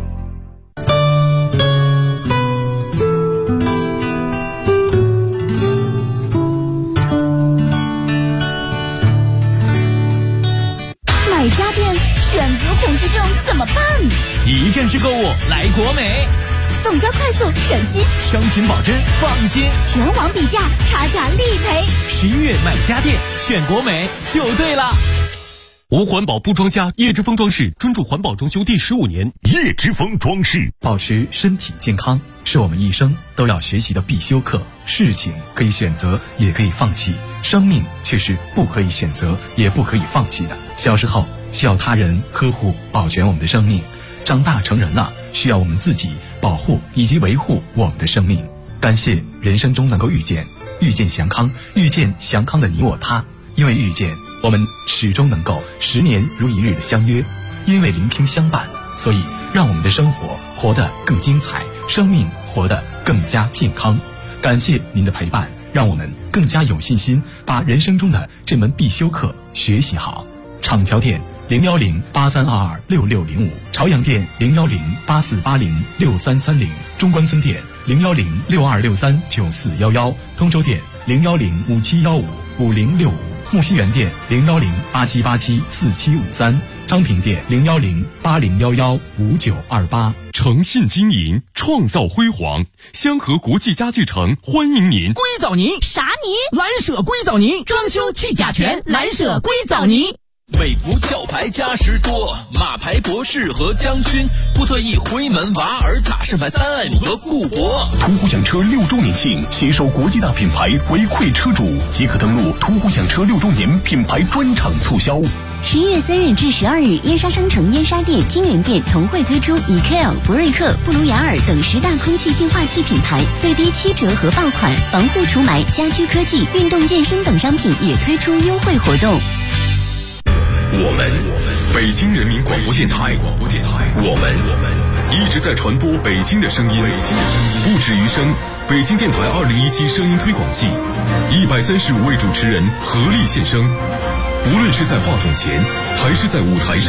买家电选择恐惧症怎么办？ 一站式购物来国美， 送交快速省心， 商品保真放心， 全网比价，差价立赔。 11月买家电选国美就对了。 无环保不装家，叶之峰装饰专注环保装修第15年。叶之峰装饰， 保持身体健康是我们一生都要学习的必修课。事情可以选择，也可以放弃，生命却是不可以选择，也不可以放弃的。小时候需要他人呵护保全我们的生命，长大成人了需要我们自己保护以及维护我们的生命。感谢人生中能够遇见祥康，遇见祥康的你我他。因为遇见，我们始终能够10年如一日的相约；因为聆听相伴，所以让我们的生活活得更精彩，生命活得更加健康。感谢您的陪伴，让我们更加有信心把人生中的这门必修课学习好。厂桥店010-8322-6605，朝阳店010-8480-6330，中关村店010-6263-9411，通州店010-5715-5065。木樨园店010-8787-4753，昌平店010-8011-5928。 诚信经营，创造辉煌。香河国际家具城欢迎您。 硅藻泥啥泥？蓝舍硅藻泥，装修去甲醛，蓝舍硅藻泥。 美孚壳牌嘉实多，马牌博士和将军，布特意辉门瓦尔塔盛牌3爱姆和固铂。 途虎享车6周年庆，携手国际大品牌回馈车主，即可登录途虎享车6周年品牌专场促销。 11月3日至12日，燕莎商城、燕莎店、金源店同会推出以 K.L、博瑞克、布鲁雅尔等10大空气净化器品牌最低7折和爆款，防护除霾、家居科技、运动健身等商品也推出优惠活动。 我们北京人民广播电台，我们一直在传播北京的声音，不止于声。北京电台2017声音推广季，135位主持人合力献声，不论是在话筒前还是在舞台上。